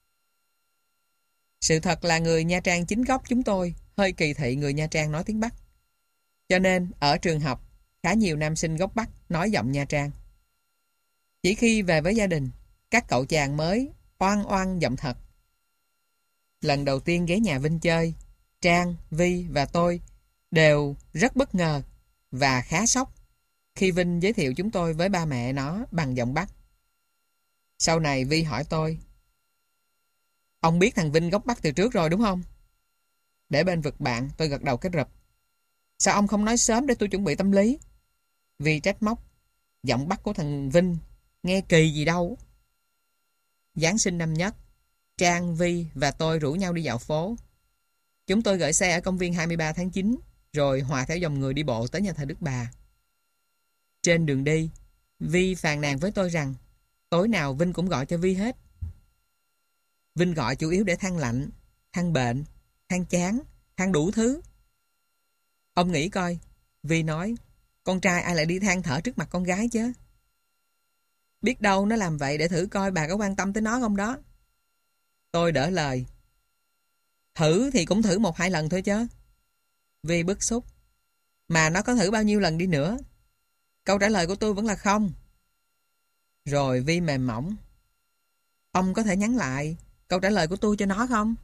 Sự thật là người Nha Trang chính gốc chúng tôi hơi kỳ thị người Nha Trang nói tiếng Bắc. Cho nên, ở trường học, khá nhiều nam sinh gốc Bắc nói giọng Nha Trang. Chỉ khi về với gia đình, các cậu chàng mới oan oan giọng thật. Lần đầu tiên ghé nhà Vinh chơi, Trang, Vi và tôi đều rất bất ngờ và khá sốc khi Vinh giới thiệu chúng tôi với ba mẹ nó bằng giọng Bắc. Sau này Vi hỏi tôi, ông biết thằng Vinh gốc Bắc từ trước rồi đúng không? Để bên vực bạn, tôi gật đầu cái rụp. Sao ông không nói sớm để tôi chuẩn bị tâm lý? Vi trách móc, giọng Bắc của thằng Vinh nghe kỳ gì đâu. Giáng sinh năm nhất, Trang, Vi và tôi rủ nhau đi dạo phố. Chúng tôi gửi xe ở công viên hai mươi ba tháng chín, rồi hòa theo dòng người đi bộ tới nhà thờ Đức Bà. Trên đường đi, Vi phàn nàn với tôi rằng tối nào Vinh cũng gọi cho Vi hết. Vinh gọi chủ yếu để than lạnh, than bệnh, than chán, than đủ thứ. Ông nghĩ coi, Vi nói, con trai ai lại đi than thở trước mặt con gái chứ? Biết đâu nó làm vậy để thử coi bà có quan tâm tới nó không đó. Tôi đỡ lời. Thử thì cũng thử một hai lần thôi chứ. Vi bức xúc. Mà nó có thử bao nhiêu lần đi nữa? Câu trả lời của tôi vẫn là không. Rồi Vi mềm mỏng. Ông có thể nhắn lại câu trả lời của tôi cho nó không?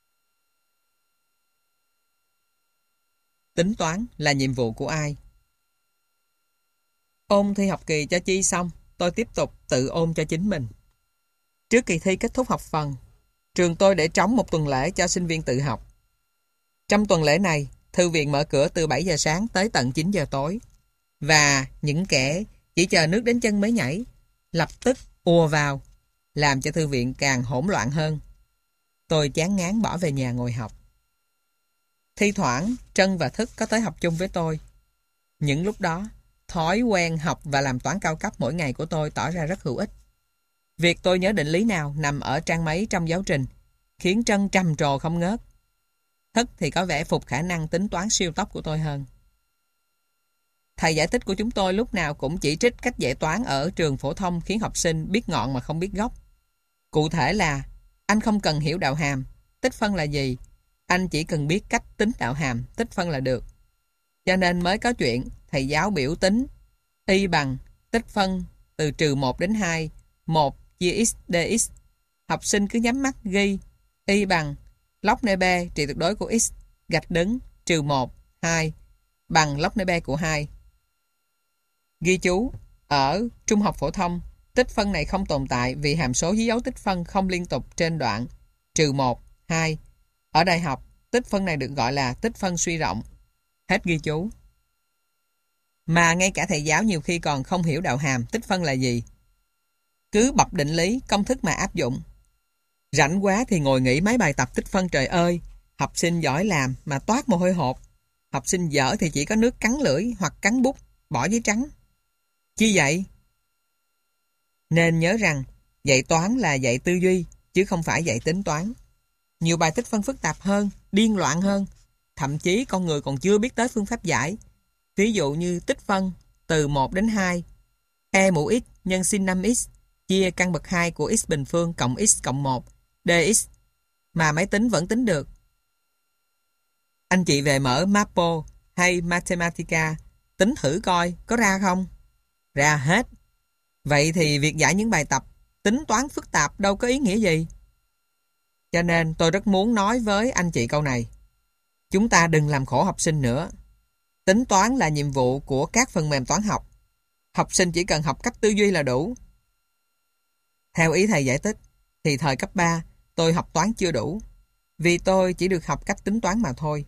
Tính toán là nhiệm vụ của ai? Ôn thi học kỳ cho Chi xong, tôi tiếp tục tự ôn cho chính mình. Trước kỳ thi kết thúc học phần, trường tôi để trống một tuần lễ cho sinh viên tự học. Trong tuần lễ này, thư viện mở cửa từ bảy giờ sáng tới tận chín giờ tối. Và những kẻ chỉ chờ nước đến chân mới nhảy, lập tức ùa vào, làm cho thư viện càng hỗn loạn hơn. Tôi chán ngán bỏ về nhà ngồi học. Thi thoảng, Trân và Thức có tới học chung với tôi. Những lúc đó, thói quen học và làm toán cao cấp mỗi ngày của tôi tỏ ra rất hữu ích. Việc tôi nhớ định lý nào nằm ở trang mấy trong giáo trình, khiến Trân trầm trồ không ngớt. Thức thì có vẻ phục khả năng tính toán siêu tốc của tôi hơn. Thầy giải thích của chúng tôi lúc nào cũng chỉ trích cách dạy toán ở trường phổ thông khiến học sinh biết ngọn mà không biết gốc. Cụ thể là, anh không cần hiểu đạo hàm, tích phân là gì, anh chỉ cần biết cách tính đạo hàm, tích phân là được. Cho nên mới có chuyện thầy giáo biểu tính y bằng tích phân từ trừ một đến hai, một chia x dx. Học sinh cứ nhắm mắt ghi y bằng log n b trị tuyệt đối của x gạch đứng trừ một, hai bằng log n b của hai. Ghi chú, ở trung học phổ thông, tích phân này không tồn tại vì hàm số với dấu tích phân không liên tục trên đoạn trừ một, hai. Ở đại học, tích phân này được gọi là tích phân suy rộng. Hết ghi chú. Mà ngay cả thầy giáo nhiều khi còn không hiểu đạo hàm tích phân là gì. Cứ bập định lý, công thức mà áp dụng. Rảnh quá thì ngồi nghĩ mấy bài tập tích phân trời ơi. Học sinh giỏi làm mà toát mồ hôi hột. Học sinh dở thì chỉ có nước cắn lưỡi hoặc cắn bút, bỏ giấy trắng. Chi vậy? Nên nhớ rằng dạy toán là dạy tư duy, chứ không phải dạy tính toán. Nhiều bài tích phân phức tạp hơn, điên loạn hơn. Thậm chí con người còn chưa biết tới phương pháp giải. Ví dụ như tích phân từ một đến hai. E mũ x nhân sin năm x chia căn bậc hai của x bình phương cộng x cộng một dx mà máy tính vẫn tính được. Anh chị về mở Mapo hay Mathematica tính thử coi có ra không? Ra hết. Vậy thì việc giải những bài tập tính toán phức tạp đâu có ý nghĩa gì. Cho nên tôi rất muốn nói với anh chị câu này. Chúng ta đừng làm khổ học sinh nữa. Tính toán là nhiệm vụ của các phần mềm toán học. Học sinh chỉ cần học cách tư duy là đủ. Theo ý thầy giải thích, thì thời cấp ba tôi học toán chưa đủ. Vì tôi chỉ được học cách tính toán mà thôi.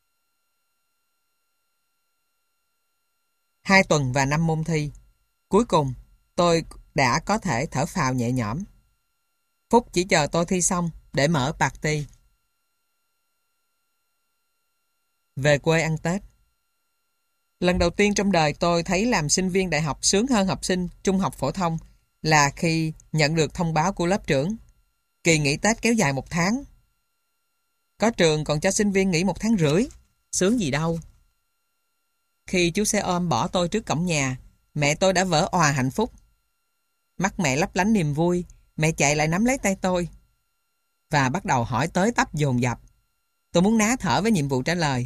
Hai tuần và năm môn thi. Cuối cùng, tôi đã có thể thở phào nhẹ nhõm. Phúc chỉ chờ tôi thi xong để mở party. Về quê ăn Tết. Lần đầu tiên trong đời tôi thấy làm sinh viên đại học sướng hơn học sinh trung học phổ thông là khi nhận được thông báo của lớp trưởng. Kỳ nghỉ Tết kéo dài một tháng. Có trường còn cho sinh viên nghỉ một tháng rưỡi. Sướng gì đâu. Khi chú xe ôm bỏ tôi trước cổng nhà, mẹ tôi đã vỡ òa hạnh phúc. Mắt mẹ lấp lánh niềm vui, mẹ chạy lại nắm lấy tay tôi và bắt đầu hỏi tới tấp dồn dập. Tôi muốn ná thở với nhiệm vụ trả lời.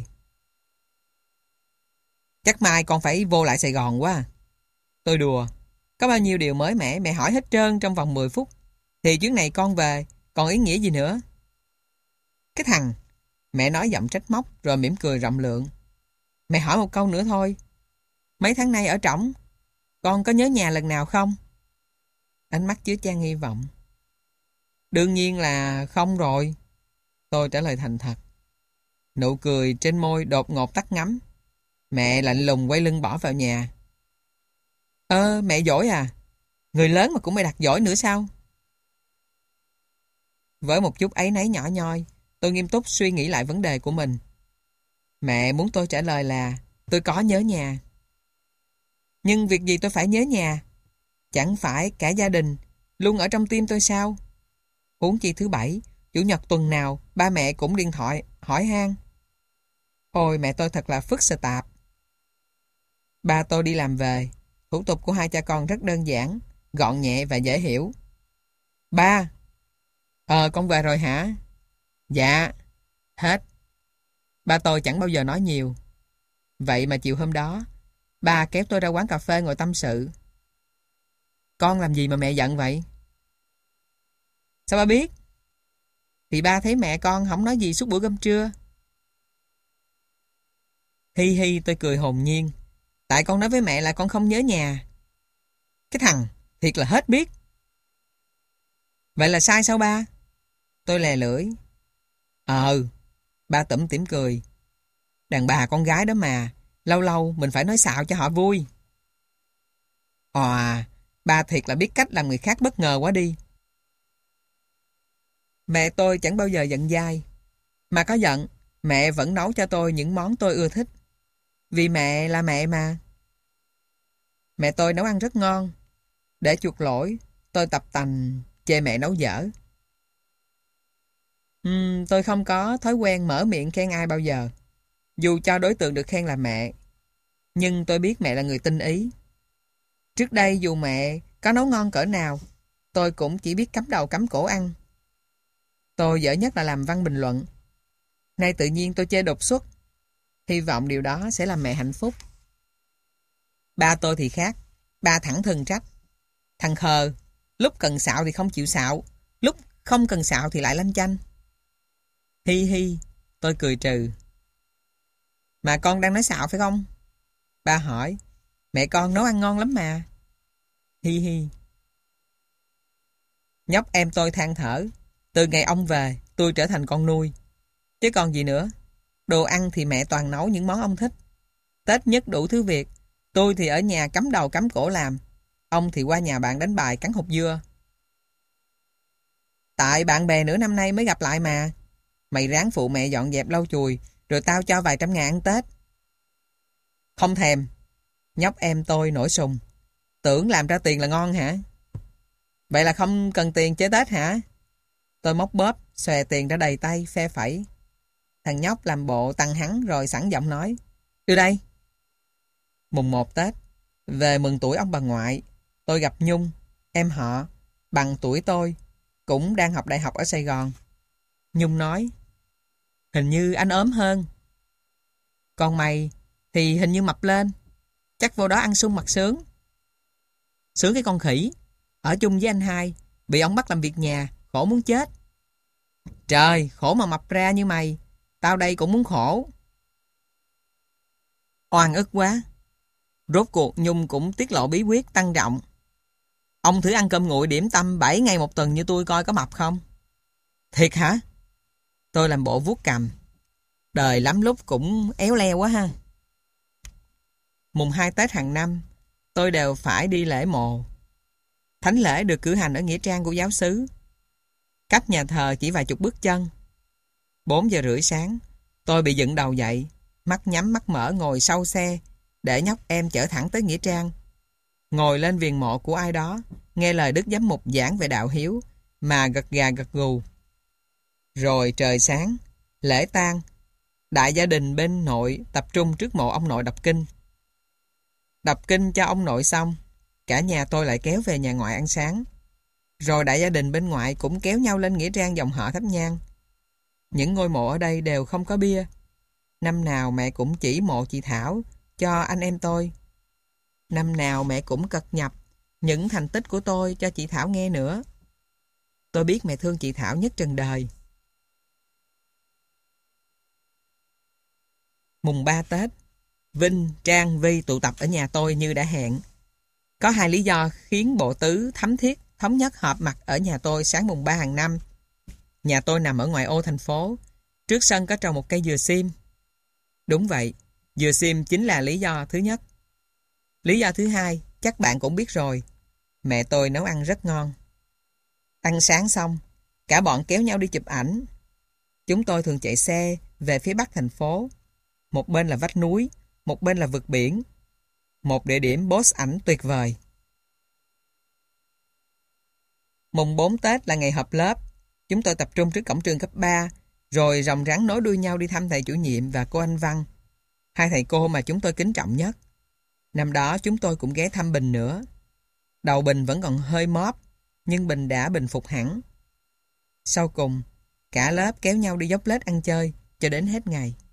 Chắc mai con phải vô lại Sài Gòn quá. Tôi đùa. Có bao nhiêu điều mới mẻ mẹ hỏi hết trơn trong vòng mười phút. Thì chuyến này con về, còn ý nghĩa gì nữa? Cái thằng, mẹ nói giọng trách móc rồi mỉm cười rộng lượng. Mẹ hỏi một câu nữa thôi. Mấy tháng nay ở trỏng, con có nhớ nhà lần nào không? Ánh mắt chứa chan hy vọng. Đương nhiên là không rồi. Tôi trả lời thành thật. Nụ cười trên môi đột ngột tắt ngấm. Mẹ lạnh lùng quay lưng bỏ vào nhà. Ơ, mẹ giỏi à? Người lớn mà cũng mày đặt giỏi nữa sao? Với một chút áy náy nhỏ nhoi, tôi nghiêm túc suy nghĩ lại vấn đề của mình. Mẹ muốn tôi trả lời là tôi có nhớ nhà. Nhưng việc gì tôi phải nhớ nhà? Chẳng phải cả gia đình luôn ở trong tim tôi sao? Huống chi thứ bảy, chủ nhật tuần nào ba mẹ cũng điện thoại hỏi han. Ôi mẹ tôi thật là phức sờ tạp. Ba tôi đi làm về. Thủ tục của hai cha con rất đơn giản, gọn nhẹ và dễ hiểu. Ba. Ờ con về rồi hả? Dạ. Hết. Ba tôi chẳng bao giờ nói nhiều. Vậy mà chiều hôm đó, ba kéo tôi ra quán cà phê ngồi tâm sự. Con làm gì mà mẹ giận vậy? Sao ba biết? Thì ba thấy mẹ con không nói gì suốt bữa cơm trưa. Hi hi tôi cười hồn nhiên. Tại con nói với mẹ là con không nhớ nhà. Cái thằng, thiệt là hết biết. Vậy là sai sao ba? Tôi lè lưỡi. Ờ, ba tủm tỉm cười. Đàn bà con gái đó mà, lâu lâu mình phải nói xạo cho họ vui. Òa, ba thiệt là biết cách làm người khác bất ngờ quá đi. Mẹ tôi chẳng bao giờ giận dai. Mà có giận, mẹ vẫn nấu cho tôi những món tôi ưa thích. Vì mẹ là mẹ mà. Mẹ tôi nấu ăn rất ngon. Để chuộc lỗi, tôi tập tành chê mẹ nấu dở. Uhm, tôi không có thói quen mở miệng khen ai bao giờ. Dù cho đối tượng được khen là mẹ. Nhưng tôi biết mẹ là người tinh ý. Trước đây dù mẹ có nấu ngon cỡ nào, tôi cũng chỉ biết cắm đầu cắm cổ ăn. Tôi dở nhất là làm văn bình luận. Nay tự nhiên tôi chê đột xuất. Hy vọng điều đó sẽ làm mẹ hạnh phúc. Ba tôi thì khác. Ba thẳng thừng trách. Thằng khờ, Lúc cần xạo thì không chịu xạo, lúc không cần xạo thì lại lanh chanh. Hi hi, tôi cười trừ. Mà con đang nói xạo phải không? Ba hỏi. Mẹ con nấu ăn ngon lắm mà. Hi hi. Nhóc em tôi than thở. Từ ngày ông về, tôi trở thành con nuôi. Chứ còn gì nữa. Đồ ăn thì mẹ toàn nấu những món ông thích. Tết nhất đủ thứ việc. Tôi thì ở nhà cắm đầu cắm cổ làm. Ông thì qua nhà bạn đánh bài cắn hột dưa. Tại bạn bè nửa năm nay mới gặp lại mà. Mày ráng phụ mẹ dọn dẹp lau chùi, rồi tao cho vài trăm ngàn ăn Tết. Không thèm. Nhóc em tôi nổi sùng. Tưởng làm ra tiền là ngon hả? Vậy là không cần tiền chơi Tết hả? Tôi móc bóp, xòe tiền ra đầy tay, phe phẩy. Thằng nhóc làm bộ tăng hắn rồi sẵn giọng nói. Đưa đây. Mùng một Tết, về mừng tuổi ông bà ngoại. Tôi gặp Nhung, em họ, bằng tuổi tôi, cũng đang học đại học ở Sài Gòn. Nhung nói. Hình như anh ốm hơn. Còn mày thì hình như mập lên. Chắc vô đó ăn sung mặc sướng. Sướng cái con khỉ. Ở chung với anh hai, bị ông bắt làm việc nhà, khổ muốn chết. Trời, khổ mà mập ra như mày. Tao đây cũng muốn khổ. Oan ức quá. Rốt cuộc Nhung cũng tiết lộ bí quyết tăng trọng. Ông thử ăn cơm nguội điểm tâm bảy ngày một tuần như tôi coi có mập không? Thiệt hả? Tôi làm bộ vuốt cằm. Đời lắm lúc cũng éo leo quá ha. Mùng hai Tết hàng năm, tôi đều phải đi lễ mồ. Thánh lễ được cử hành ở nghĩa trang của giáo xứ. Cách nhà thờ chỉ vài chục bước chân. Bốn giờ rưỡi sáng, tôi bị dựng đầu dậy, mắt nhắm mắt mở ngồi sau xe, để nhóc em chở thẳng tới nghĩa trang. Ngồi lên viền mộ của ai đó, nghe lời đức giám mục giảng về đạo hiếu, mà gật gà gật gù. Rồi trời sáng, lễ tang, đại gia đình bên nội tập trung trước mộ ông nội đọc kinh. Đọc kinh cho ông nội xong, cả nhà tôi lại kéo về nhà ngoại ăn sáng. Rồi đại gia đình bên ngoại cũng kéo nhau lên nghĩa trang dòng họ thắp nhang. Những ngôi mộ ở đây đều không có bia. Năm nào mẹ cũng chỉ mộ chị Thảo cho anh em tôi. Năm nào mẹ cũng cật nhập những thành tích của tôi cho chị Thảo nghe nữa. Tôi biết mẹ thương chị Thảo nhất trần đời. Mùng ba Tết, Vinh, Trang, Vi tụ tập ở nhà tôi như đã hẹn. Có hai lý do khiến bộ tứ thấm thiết thống nhất họp mặt ở nhà tôi sáng mùng ba hàng năm. Nhà tôi nằm ở ngoại ô thành phố, trước sân có trồng một cây dừa sim. Đúng vậy, dừa sim chính là lý do thứ nhất. Lý do thứ hai, chắc bạn cũng biết rồi. Mẹ tôi nấu ăn rất ngon. Ăn sáng xong, cả bọn kéo nhau đi chụp ảnh. Chúng tôi thường chạy xe về phía bắc thành phố. Một bên là vách núi, một bên là vực biển. Một địa điểm post ảnh tuyệt vời. Mùng bốn Tết là ngày họp lớp. Chúng tôi tập trung trước cổng trường cấp ba, rồi ròng rắn nối đuôi nhau đi thăm thầy chủ nhiệm và cô Anh Văn, hai thầy cô mà chúng tôi kính trọng nhất. Năm đó chúng tôi cũng ghé thăm Bình nữa. Đầu Bình vẫn còn hơi móp, nhưng Bình đã bình phục hẳn. Sau cùng, cả lớp kéo nhau đi dốc lết ăn chơi cho đến hết ngày.